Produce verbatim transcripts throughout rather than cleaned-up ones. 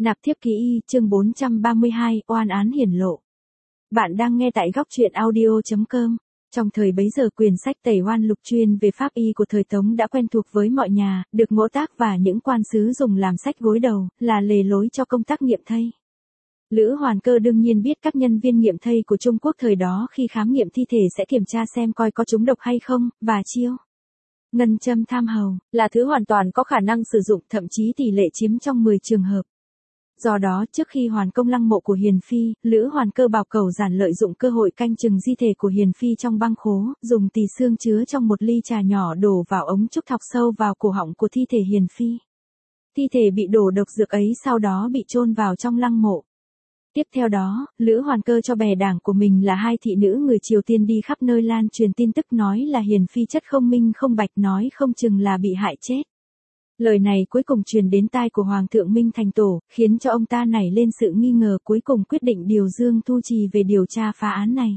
Nạp thiếp ký y, chương bốn trăm ba mươi hai, oan án hiển lộ. Bạn đang nghe tại góc truyện audio chấm com. Trong thời bấy giờ quyển sách Tẩy Oan Lục chuyên về pháp y của thời Tống đã quen thuộc với mọi nhà, được Ngỗ Tác và những quan sứ dùng làm sách gối đầu, là lề lối cho công tác nghiệm thây. Lữ Hoàn Cơ đương nhiên biết các nhân viên nghiệm thây của Trung Quốc thời đó khi khám nghiệm thi thể sẽ kiểm tra xem coi có trúng độc hay không, và chiêu ngân châm tham hầu là thứ hoàn toàn có khả năng sử dụng, thậm chí tỷ lệ chiếm trong mười trường hợp. Do đó, trước khi hoàn công lăng mộ của Hiền Phi, Lữ Hoàn Cơ bảo Cẩu Giản lợi dụng cơ hội canh chừng di thể của Hiền Phi trong băng khố, dùng tỳ xương chứa trong một ly trà nhỏ đổ vào ống trúc thọc sâu vào cổ họng của thi thể Hiền Phi. Thi thể bị đổ độc dược ấy sau đó bị chôn vào trong lăng mộ. Tiếp theo đó, Lữ Hoàn Cơ cho bè đảng của mình là hai thị nữ người Triều Tiên đi khắp nơi lan truyền tin tức nói là Hiền Phi chất không minh không bạch, nói không chừng là bị hại chết. Lời này cuối cùng truyền đến tai của Hoàng thượng Minh Thành Tổ, khiến cho ông ta nảy lên sự nghi ngờ, cuối cùng quyết định điều Dương Thu Trì về điều tra phá án này.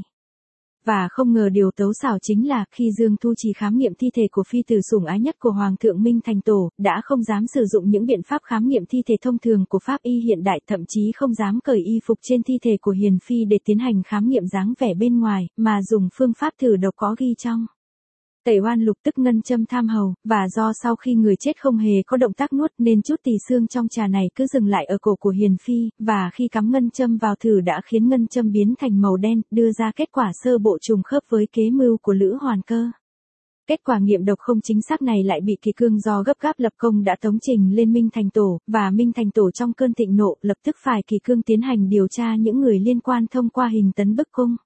Và không ngờ điều tấu xảo chính là khi Dương Thu Trì khám nghiệm thi thể của phi tử sủng ái nhất của Hoàng thượng Minh Thành Tổ, đã không dám sử dụng những biện pháp khám nghiệm thi thể thông thường của pháp y hiện đại, thậm chí không dám cởi y phục trên thi thể của Hiền Phi để tiến hành khám nghiệm dáng vẻ bên ngoài, mà dùng phương pháp thử độc có ghi trong Tẩy Oan Lục, tức ngân châm tham hầu, và do sau khi người chết không hề có động tác nuốt nên chút tỳ xương trong trà này cứ dừng lại ở cổ của Hiền Phi, và khi cắm ngân châm vào thử đã khiến ngân châm biến thành màu đen, đưa ra kết quả sơ bộ trùng khớp với kế mưu của Lữ Hoàn Cơ. Kết quả nghiệm độc không chính xác này lại bị Kỳ Cương do gấp gáp lập công đã tống trình lên Minh Thành Tổ, và Minh Thành Tổ trong cơn thịnh nộ lập tức phải Kỳ Cương tiến hành điều tra những người liên quan thông qua hình tấn bức cung.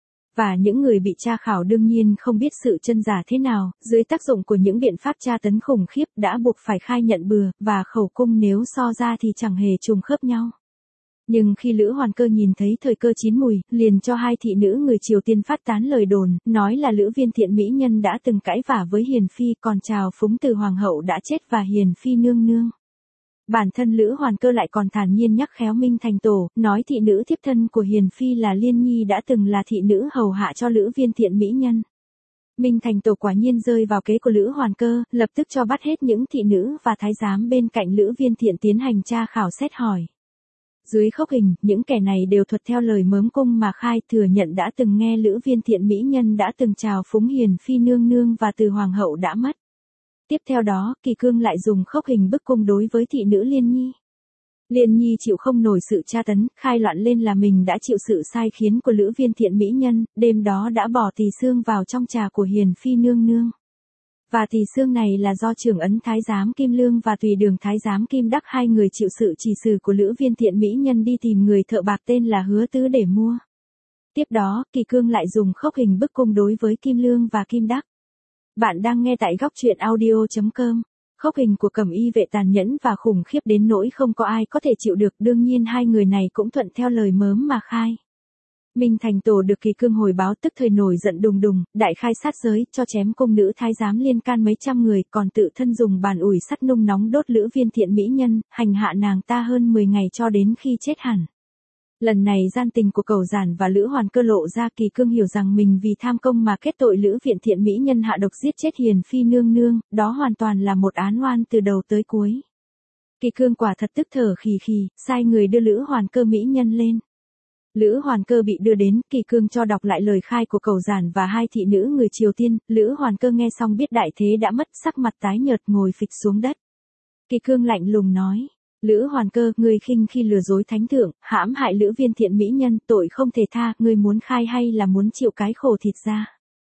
Và những người bị tra khảo đương nhiên không biết sự chân giả thế nào, dưới tác dụng của những biện pháp tra tấn khủng khiếp đã buộc phải khai nhận bừa, và khẩu cung nếu so ra thì chẳng hề trùng khớp nhau. Nhưng khi Lữ Hoàn Cơ nhìn thấy thời cơ chín mùi, liền cho hai thị nữ người Triều Tiên phát tán lời đồn, nói là Lữ Viên Thiện mỹ nhân đã từng cãi vả với Hiền Phi, còn trào phúng từ Hoàng hậu đã chết và Hiền Phi nương nương. Bản thân Lữ Hoàn Cơ lại còn thản nhiên nhắc khéo Minh Thành Tổ, nói thị nữ thiếp thân của Hiền Phi là Liên Nhi đã từng là thị nữ hầu hạ cho Lữ Viên Thiện mỹ nhân. Minh Thành Tổ quả nhiên rơi vào kế của Lữ Hoàn Cơ, lập tức cho bắt hết những thị nữ và thái giám bên cạnh Lữ Viên Thiện tiến hành tra khảo xét hỏi. Dưới khốc hình, những kẻ này đều thuật theo lời mớm cung mà khai, thừa nhận đã từng nghe Lữ Viên Thiện mỹ nhân đã từng trào phúng Hiền Phi nương nương và từ Hoàng hậu đã mất. Tiếp theo đó, Kỳ Cương lại dùng khốc hình bức cung đối với thị nữ Liên Nhi. Liên Nhi chịu không nổi sự tra tấn, khai loạn lên là mình đã chịu sự sai khiến của Lữ Viên Thiện mỹ nhân, đêm đó đã bỏ tỳ xương vào trong trà của Hiền Phi nương nương. Và tỳ xương này là do Trưởng ấn Thái giám Kim Lương và Tùy đường Thái giám Kim Đắc, hai người chịu sự chỉ xử của Lữ Viên Thiện mỹ nhân, đi tìm người thợ bạc tên là Hứa Tứ để mua. Tiếp đó, Kỳ Cương lại dùng khốc hình bức cung đối với Kim Lương và Kim Đắc. Bạn đang nghe tại góc truyện audio chấm com. Khốc hình của Cẩm Y vệ tàn nhẫn và khủng khiếp đến nỗi không có ai có thể chịu được, đương nhiên hai người này cũng thuận theo lời mớm mà khai. Minh Thành Tổ được Kỳ Cương hồi báo tức thời nổi giận đùng đùng, đại khai sát giới, cho chém cung nữ thái giám liên can mấy trăm người, còn tự thân dùng bàn ủi sắt nung nóng đốt Lữ Viên Thiện mỹ nhân, hành hạ nàng ta hơn mười ngày cho đến khi chết hẳn. Lần này gian tình của Cẩu Giản và Lữ Hoàn Cơ lộ ra, Kỳ Cương hiểu rằng mình vì tham công mà kết tội Lữ Viên Thiện mỹ nhân hạ độc giết chết Hiền Phi nương nương, đó hoàn toàn là một án oan từ đầu tới cuối. Kỳ Cương quả thật tức thở khì khì, sai người đưa Lữ Hoàn Cơ mỹ nhân lên. Lữ Hoàn Cơ bị đưa đến, Kỳ Cương cho đọc lại lời khai của Cẩu Giản và hai thị nữ người Triều Tiên. Lữ Hoàn Cơ nghe xong biết đại thế đã mất, sắc mặt tái nhợt ngồi phịch xuống đất. Kỳ Cương lạnh lùng nói: Lữ Hoàn Cơ, ngươi khinh khi lừa dối thánh thượng, hãm hại Lữ Viên Thiện mỹ nhân, tội không thể tha, ngươi muốn khai hay là muốn chịu cái khổ thịt ra?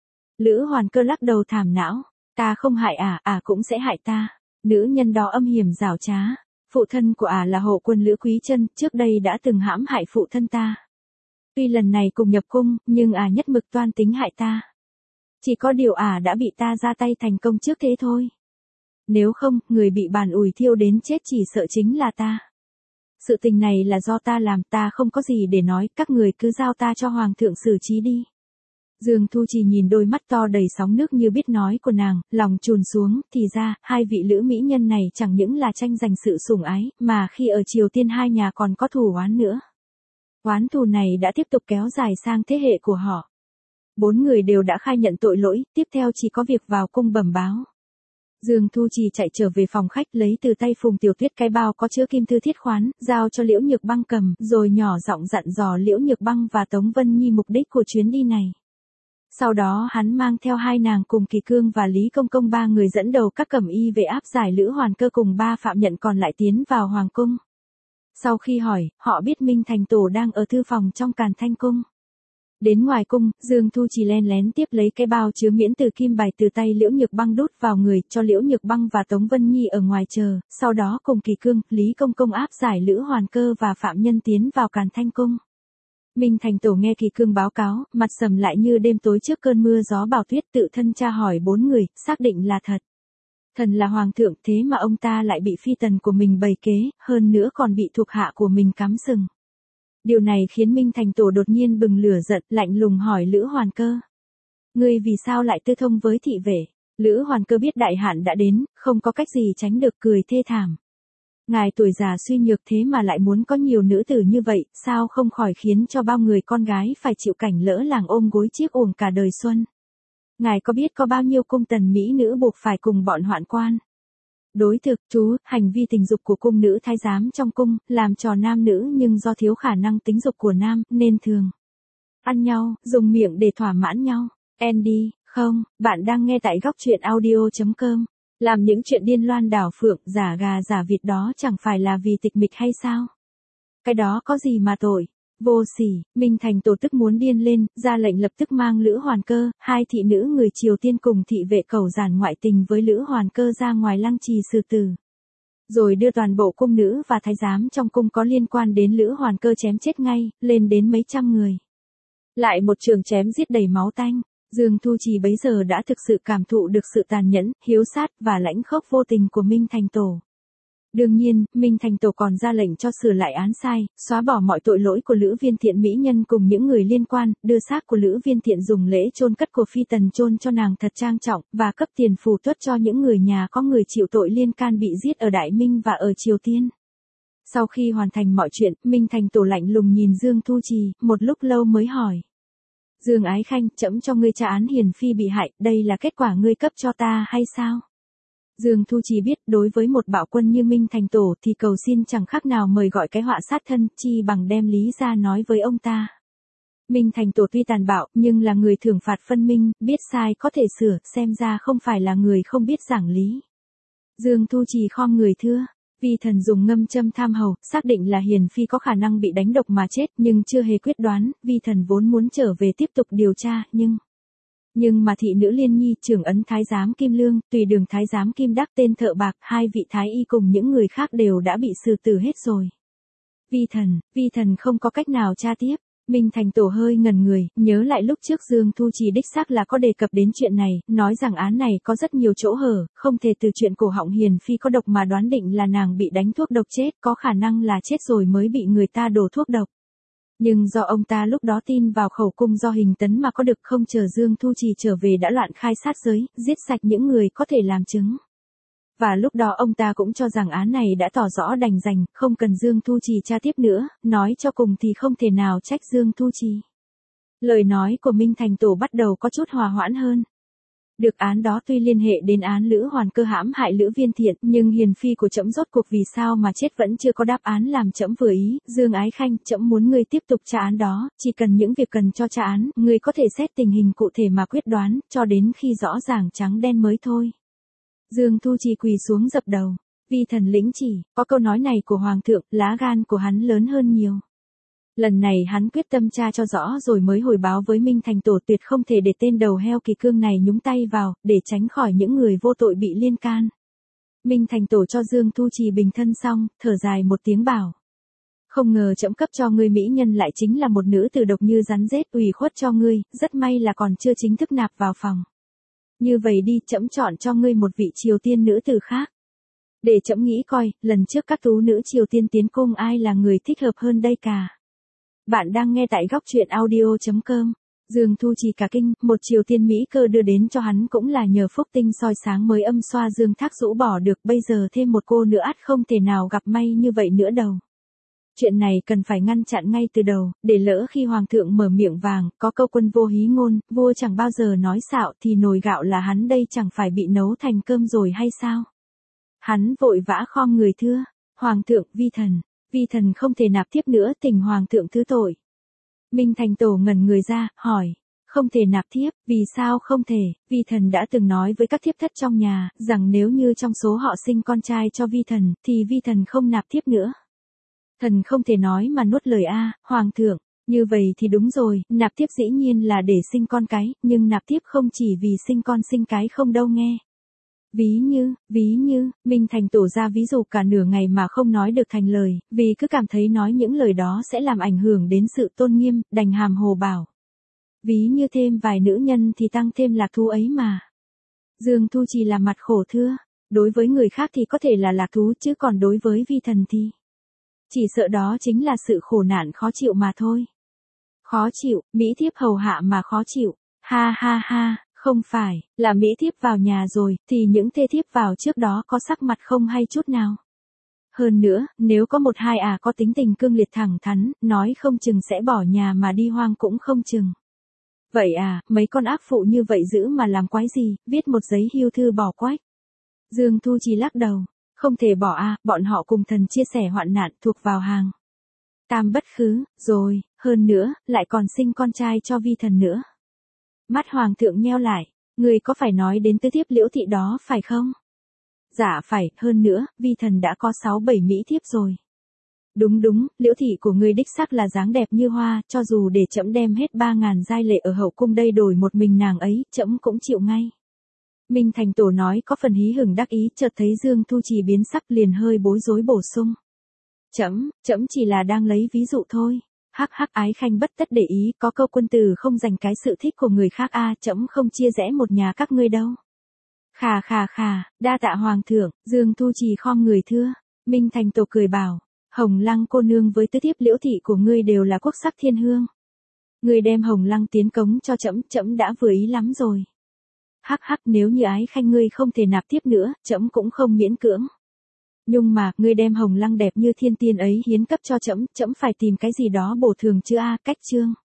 Lữ Hoàn Cơ lắc đầu thảm não: Ta không hại ả, ả cũng sẽ hại ta. Nữ nhân đó âm hiểm giảo trá. Phụ thân của ả là hộ quân Lữ Quý Chân, trước đây đã từng hãm hại phụ thân ta. Tuy lần này cùng nhập cung, nhưng ả nhất mực toan tính hại ta. Chỉ có điều ả đã bị ta ra tay thành công trước thế thôi. Nếu không, người bị bàn ủi thiêu đến chết chỉ sợ chính là ta. Sự tình này là do ta làm, ta không có gì để nói, các người cứ giao ta cho Hoàng thượng xử trí đi. Dương Thu Trì nhìn đôi mắt to đầy sóng nước như biết nói của nàng, lòng trùn xuống, thì ra, hai vị Lữ mỹ nhân này chẳng những là tranh giành sự sủng ái, mà khi ở Triều Tiên hai nhà còn có thù oán nữa. Oán thù này đã tiếp tục kéo dài sang thế hệ của họ. Bốn người đều đã khai nhận tội lỗi, tiếp theo chỉ có việc vào cung bẩm báo. Dương Thu Trì chạy trở về phòng khách lấy từ tay Phùng Tiểu Tuyết cái bao có chứa kim thư thiết khoán, giao cho Liễu Nhược Băng cầm, rồi nhỏ giọng dặn dò Liễu Nhược Băng và Tống Vân Nhi mục đích của chuyến đi này. Sau đó hắn mang theo hai nàng cùng Kỳ Cương và Lý Công Công ba người dẫn đầu các cẩm y vệ áp giải Lữ Hoàn Cơ cùng ba phạm nhận còn lại tiến vào Hoàng Cung. Sau khi hỏi, họ biết Minh Thành Tổ đang ở thư phòng trong Càn Thanh Cung. Đến ngoài cung, Dương Thu Trì len lén tiếp lấy cái bao chứa miễn từ kim bài từ tay Liễu Nhược Băng đút vào người, cho Liễu Nhược Băng và Tống Vân Nhi ở ngoài chờ, sau đó cùng Kỳ Cương, Lý Công Công áp giải Lữ Hoàn Cơ và phạm nhân tiến vào Càn Thanh Cung. Minh Thành Tổ nghe Kỳ Cương báo cáo, mặt sầm lại như đêm tối trước cơn mưa gió bão tuyết, tự thân tra hỏi bốn người, xác định là thật. Thần là hoàng thượng, thế mà ông ta lại bị phi tần của mình bày kế, hơn nữa còn bị thuộc hạ của mình cắm sừng. Điều này khiến Minh Thành Tổ đột nhiên bừng lửa giận, lạnh lùng hỏi Lữ Hoàn Cơ. Ngươi vì sao lại tư thông với thị vệ? Lữ Hoàn Cơ biết đại hạn đã đến, không có cách gì tránh được, cười thê thảm. Ngài tuổi già suy nhược thế mà lại muốn có nhiều nữ tử như vậy, sao không khỏi khiến cho bao người con gái phải chịu cảnh lỡ làng ôm gối chiếc uổng cả đời xuân. Ngài có biết có bao nhiêu cung tần mỹ nữ buộc phải cùng bọn hoạn quan? Đối thực, chú, hành vi tình dục của cung nữ thái giám trong cung, làm trò nam nữ nhưng do thiếu khả năng tính dục của nam, nên thường ăn nhau, dùng miệng để thỏa mãn nhau. Andy, không, bạn đang nghe tại góc truyện audio chấm com. Làm những chuyện điên loan đảo phượng, giả gà giả vịt đó chẳng phải là vì tịch mịch hay sao? Cái đó có gì mà tội? Vô sỉ. Minh Thành Tổ tức muốn điên lên, ra lệnh lập tức mang Lữ Hoàn Cơ, hai thị nữ người Triều Tiên cùng thị vệ cầu giản ngoại tình với Lữ Hoàn Cơ ra ngoài lăng trì xử tử. Rồi đưa toàn bộ cung nữ và thái giám trong cung có liên quan đến Lữ Hoàn Cơ chém chết ngay, lên đến mấy trăm người. Lại một trường chém giết đầy máu tanh. Dương Thu Trì bấy giờ đã thực sự cảm thụ được sự tàn nhẫn, hiếu sát và lãnh khốc vô tình của Minh Thành Tổ. Đương nhiên, Minh Thành Tổ còn ra lệnh cho sửa lại án sai, xóa bỏ mọi tội lỗi của Lữ Viên Thiện mỹ nhân cùng những người liên quan, đưa xác của Lữ Viên Thiện dùng lễ chôn cất của phi tần chôn cho nàng thật trang trọng, và cấp tiền phù tuất cho những người nhà có người chịu tội liên can bị giết ở Đại Minh và ở Triều Tiên. Sau khi hoàn thành mọi chuyện, Minh Thành Tổ lạnh lùng nhìn Dương Thu Trì, một lúc lâu mới hỏi. Dương Ái Khanh, trẫm cho ngươi tra án hiền phi bị hại, đây là kết quả ngươi cấp cho ta hay sao? Dương Thu Trì biết, đối với một bạo quân như Minh Thành Tổ thì cầu xin chẳng khác nào mời gọi cái họa sát thân, chi bằng đem lý ra nói với ông ta. Minh Thành Tổ tuy tàn bạo, nhưng là người thưởng phạt phân minh, biết sai có thể sửa, xem ra không phải là người không biết giảng lý. Dương Thu Trì khom người thưa. Vi thần dùng ngâm châm tham hầu, xác định là hiền phi có khả năng bị đánh độc mà chết, nhưng chưa hề quyết đoán, vi thần vốn muốn trở về tiếp tục điều tra, nhưng... Nhưng mà thị nữ Liên Nhi, trưởng ấn thái giám Kim Lương, tùy đường thái giám Kim Đắc tên thợ bạc, hai vị thái y cùng những người khác đều đã bị xử tử hết rồi. Vi thần, vi thần không có cách nào tra tiếp. Minh Thành Tổ hơi ngần người, nhớ lại lúc trước Dương Thu Trì đích xác là có đề cập đến chuyện này, nói rằng án này có rất nhiều chỗ hở, không thể từ chuyện cổ họng hiền phi có độc mà đoán định là nàng bị đánh thuốc độc chết, có khả năng là chết rồi mới bị người ta đổ thuốc độc. Nhưng do ông ta lúc đó tin vào khẩu cung do Hình Tấn mà có được, không chờ Dương Thu Trì trở về đã loạn khai sát giới, giết sạch những người có thể làm chứng. Và lúc đó ông ta cũng cho rằng án này đã tỏ rõ đành rành, không cần Dương Thu Trì tra tiếp nữa, nói cho cùng thì không thể nào trách Dương Thu Trì. Lời nói của Minh Thành Tổ bắt đầu có chút hòa hoãn hơn. Được án đó tuy liên hệ đến án Lữ Hoàn Cơ hãm hại Lữ Viên Thiện, nhưng hiền phi của trẫm rốt cuộc vì sao mà chết vẫn chưa có đáp án làm trẫm vừa ý. Dương Ái Khanh, trẫm muốn ngươi tiếp tục tra án đó, chỉ cần những việc cần cho tra án, ngươi có thể xét tình hình cụ thể mà quyết đoán, cho đến khi rõ ràng trắng đen mới thôi. Dương Thu Trì quỳ xuống dập đầu. Vi thần lĩnh chỉ, có câu nói này của Hoàng thượng, lá gan của hắn lớn hơn nhiều. Lần này hắn quyết tâm tra cho rõ rồi mới hồi báo với Minh Thành Tổ, tuyệt không thể để tên đầu heo Kỳ Cương này nhúng tay vào, để tránh khỏi những người vô tội bị liên can. Minh Thành Tổ cho Dương Thu Trì bình thân xong, thở dài một tiếng bảo. Không ngờ trẫm cấp cho ngươi mỹ nhân lại chính là một nữ tử độc như rắn rết, ủy khuất cho ngươi, rất may là còn chưa chính thức nạp vào phòng. Như vậy đi, trẫm chọn cho ngươi một vị Triều Tiên nữ tử khác. Để trẫm nghĩ coi, lần trước các tú nữ Triều Tiên tiến cung ai là người thích hợp hơn đây cả. Bạn đang nghe tại góc truyện audio chấm com. Dương Thu Trì cả kinh, một Triều Tiên Mỹ cơ đưa đến cho hắn cũng là nhờ phúc tinh soi sáng mới âm xoa Dương Thác rũ bỏ được, bây giờ thêm một cô nữa ắt không thể nào gặp may như vậy nữa đâu. Chuyện này cần phải ngăn chặn ngay từ đầu, để lỡ khi hoàng thượng mở miệng vàng, có câu quân vô hí ngôn, vua chẳng bao giờ nói xạo thì nồi gạo là hắn đây chẳng phải bị nấu thành cơm rồi hay sao? Hắn vội vã khom người thưa, hoàng thượng, vi thần, vi thần không thể nạp thiếp nữa, tình hoàng thượng thứ tội. Minh Thành Tổ ngẩn người ra, hỏi, không thể nạp thiếp, vì sao không thể? Vi thần đã từng nói với các thiếp thất trong nhà, rằng nếu như trong số họ sinh con trai cho vi thần, thì vi thần không nạp thiếp nữa. Thần không thể nói mà nuốt lời a, hoàng thượng, như vậy thì đúng rồi, nạp thiếp dĩ nhiên là để sinh con cái, nhưng nạp thiếp không chỉ vì sinh con sinh cái không đâu nghe. Ví như, ví như, Minh Thành Tổ ra ví dụ cả nửa ngày mà không nói được thành lời, vì cứ cảm thấy nói những lời đó sẽ làm ảnh hưởng đến sự tôn nghiêm, đành hàm hồ bảo. Ví như thêm vài nữ nhân thì tăng thêm lạc thú ấy mà. Dương Thu Trì là mặt khổ thưa, đối với người khác thì có thể là lạc thú chứ còn đối với vi thần thì. Chỉ sợ đó chính là sự khổ nạn khó chịu mà thôi. Khó chịu, Mỹ thiếp hầu hạ mà khó chịu, ha ha ha, không phải, là Mỹ thiếp vào nhà rồi, thì những thê thiếp vào trước đó có sắc mặt không hay chút nào. Hơn nữa, nếu có một hai à có tính tình cương liệt thẳng thắn, nói không chừng sẽ bỏ nhà mà đi hoang cũng không chừng. Vậy à, mấy con ác phụ như vậy giữ mà làm quái gì, viết một giấy hưu thư bỏ quách. Dương Thu Trì lắc đầu, không thể bỏ à, bọn họ cùng thần chia sẻ hoạn nạn thuộc vào hàng tam bất khứ, rồi, hơn nữa, lại còn sinh con trai cho vi thần nữa. Mắt hoàng thượng nheo lại, người có phải nói đến tứ thiếp Liễu thị đó phải không? Dạ phải, hơn nữa, vi thần đã có sáu bảy mỹ thiếp rồi. Đúng đúng, Liễu thị của ngươi đích sắc là dáng đẹp như hoa, cho dù để trẫm đem hết ba ngàn giai lệ ở hậu cung đây đổi một mình nàng ấy, trẫm cũng chịu ngay. Minh Thành Tổ nói có phần hí hửng đắc ý, chợt thấy Dương Thu Trì biến sắc liền hơi bối rối bổ sung. Trẫm, trẫm chỉ là đang lấy ví dụ thôi. Hắc hắc, ái khanh bất tất để ý, có câu quân tử không dành cái sự thích của người khác a, trẫm không chia rẽ một nhà các ngươi đâu. Khà khà khà, đa tạ hoàng thượng, Dương Thu Trì khom người thưa. Minh Thành Tổ cười bảo, Hồng Lăng cô nương với tứ thiếp Liễu thị của ngươi đều là quốc sắc thiên hương. Ngươi đem Hồng Lăng tiến cống cho trẫm, trẫm đã vừa ý lắm rồi. Hắc hắc, nếu như ái khanh ngươi không thể nạp tiếp nữa, trẫm cũng không miễn cưỡng. Nhưng mà, ngươi đem Hồng Lăng đẹp như thiên tiên ấy hiến cấp cho trẫm, trẫm phải tìm cái gì đó bổ thường chứ a, cách chương.